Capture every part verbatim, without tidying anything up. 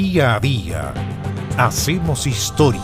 Día a día hacemos historia.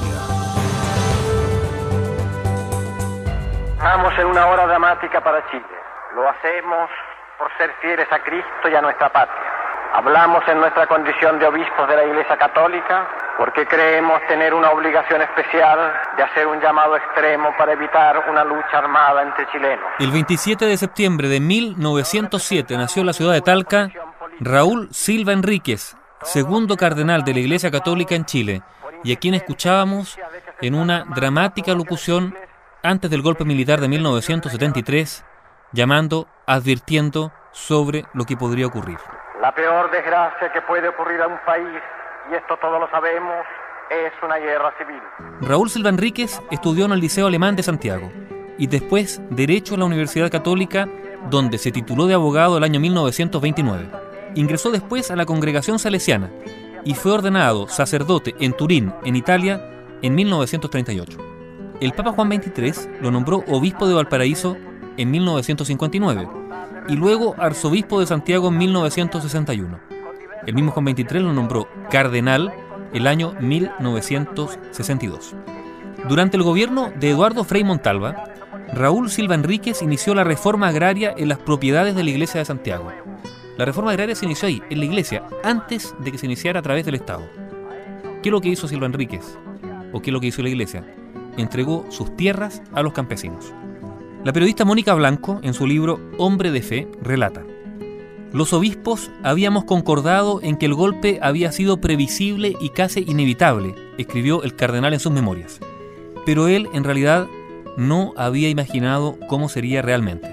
Estamos en una hora dramática para Chile. Lo hacemos por ser fieles a Cristo y a nuestra patria. Hablamos en nuestra condición de obispos de la Iglesia Católica porque creemos tener una obligación especial de hacer un llamado extremo para evitar una lucha armada entre chilenos. El veintisiete de septiembre de mil novecientos siete nació en la ciudad de Talca Raúl Silva Enríquez, segundo cardenal de la Iglesia Católica en Chile, y a quien escuchábamos en una dramática locución antes del golpe militar de mil novecientos setenta y tres, llamando, advirtiendo sobre lo que podría ocurrir. La peor desgracia que puede ocurrir a un país, y esto todos lo sabemos, es una guerra civil. Raúl Silva Enríquez estudió en el Liceo Alemán de Santiago y después Derecho en la Universidad Católica, donde se tituló de abogado el año mil novecientos veintinueve. Ingresó después a la Congregación Salesiana y fue ordenado sacerdote en Turín, en Italia, en mil novecientos treinta y ocho. El Papa Juan veintitrés lo nombró obispo de Valparaíso en mil novecientos cincuenta y nueve y luego arzobispo de Santiago en mil novecientos sesenta y uno. El mismo Juan veintitrés lo nombró cardenal el año mil novecientos sesenta y dos. Durante el gobierno de Eduardo Frei Montalva, Raúl Silva Enríquez inició la reforma agraria en las propiedades de la Iglesia de Santiago. La reforma agraria se inició ahí, en la Iglesia, antes de que se iniciara a través del Estado. ¿Qué es lo que hizo Silva Enríquez? ¿O qué es lo que hizo la Iglesia? Entregó sus tierras a los campesinos. La periodista Mónica Blanco, en su libro Hombre de Fe, relata: los obispos habíamos concordado en que el golpe había sido previsible y casi inevitable, escribió el cardenal en sus memorias. Pero él, en realidad, no había imaginado cómo sería realmente.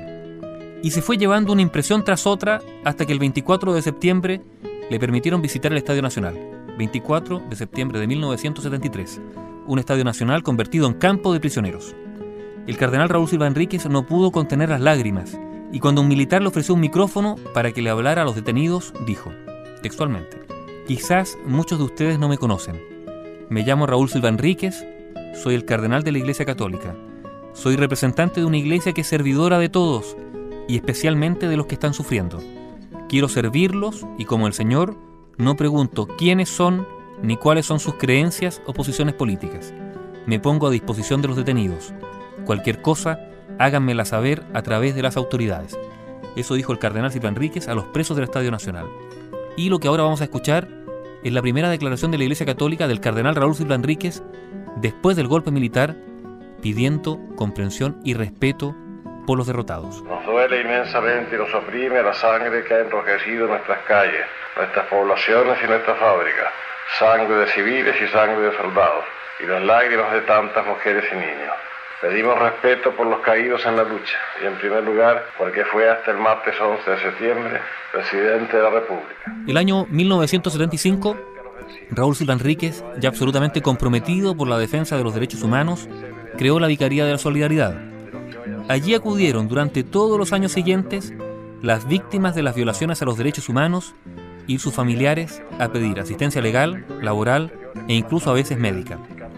Y se fue llevando una impresión tras otra hasta que el veinticuatro de septiembre le permitieron visitar el Estadio Nacional. veinticuatro de septiembre de mil novecientos setenta y tres, un estadio nacional convertido en campo de prisioneros. El cardenal Raúl Silva Enríquez no pudo contener las lágrimas y cuando un militar le ofreció un micrófono para que le hablara a los detenidos, dijo, textualmente: quizás muchos de ustedes no me conocen. Me llamo Raúl Silva Enríquez, soy el cardenal de la Iglesia Católica. Soy representante de una iglesia que es servidora de todos y especialmente de los que están sufriendo. Quiero servirlos y, como el Señor, no pregunto quiénes son ni cuáles son sus creencias o posiciones políticas. Me pongo a disposición de los detenidos. Cualquier cosa, háganmela saber a través de las autoridades. Eso dijo el cardenal Silva Enríquez a los presos del Estadio Nacional. Y lo que ahora vamos a escuchar es la primera declaración de la Iglesia Católica del cardenal Raúl Silva Enríquez después del golpe militar, pidiendo comprensión y respeto por los derrotados. Nos duele inmensamente y nos oprime la sangre que ha enrojecido nuestras calles, nuestras poblaciones y nuestras fábricas, sangre de civiles y sangre de soldados, y las lágrimas de tantas mujeres y niños. Pedimos respeto por los caídos en la lucha, y en primer lugar, porque fue hasta el martes once de septiembre presidente de la República. El año mil novecientos setenta y cinco, Raúl Silva Enríquez, ya absolutamente comprometido por la defensa de los derechos humanos, creó la Vicaría de la Solidaridad. Allí acudieron durante todos los años siguientes las víctimas de las violaciones a los derechos humanos y sus familiares a pedir asistencia legal, laboral e incluso a veces médica.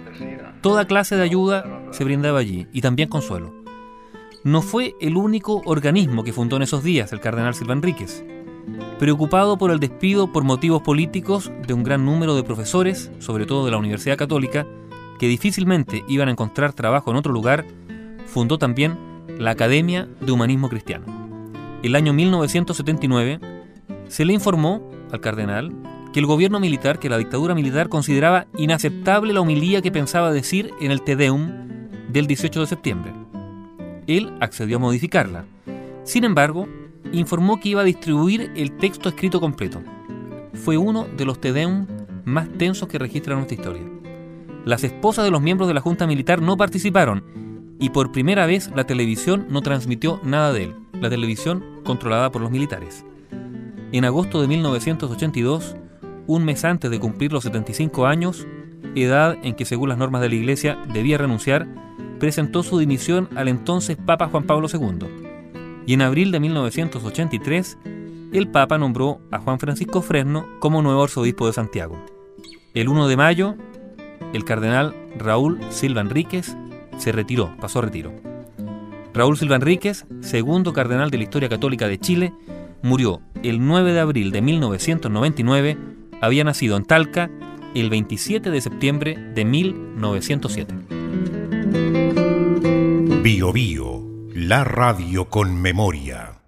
Toda clase de ayuda se brindaba allí y también consuelo. No fue el único organismo que fundó en esos días el cardenal Silva Enríquez. Preocupado por el despido por motivos políticos de un gran número de profesores, sobre todo de la Universidad Católica, que difícilmente iban a encontrar trabajo en otro lugar, fundó también la Academia de Humanismo Cristiano. El año mil novecientos setenta y nueve se le informó al cardenal que el gobierno militar, que la dictadura militar consideraba inaceptable la homilía que pensaba decir en el Te Deum del dieciocho de septiembre. Él accedió a modificarla. Sin embargo, informó que iba a distribuir el texto escrito completo. Fue uno de los Te Deum más tensos que registra nuestra historia. Las esposas de los miembros de la Junta Militar no participaron y por primera vez la televisión no transmitió nada de él, la televisión controlada por los militares. En agosto de mil novecientos ochenta y dos, un mes antes de cumplir los setenta y cinco años, edad en que según las normas de la Iglesia debía renunciar, presentó su dimisión al entonces Papa Juan Pablo segundo. Y en abril de mil novecientos ochenta y tres, el Papa nombró a Juan Francisco Fresno como nuevo arzobispo de Santiago. El uno de mayo, el cardenal Raúl Silva Enríquez se retiró, pasó a retiro. Raúl Silva Enríquez, segundo cardenal de la historia católica de Chile, murió el nueve de abril de mil novecientos noventa y nueve había nacido en Talca el veintisiete de septiembre de mil novecientos siete. Bio Bio, la radio con memoria.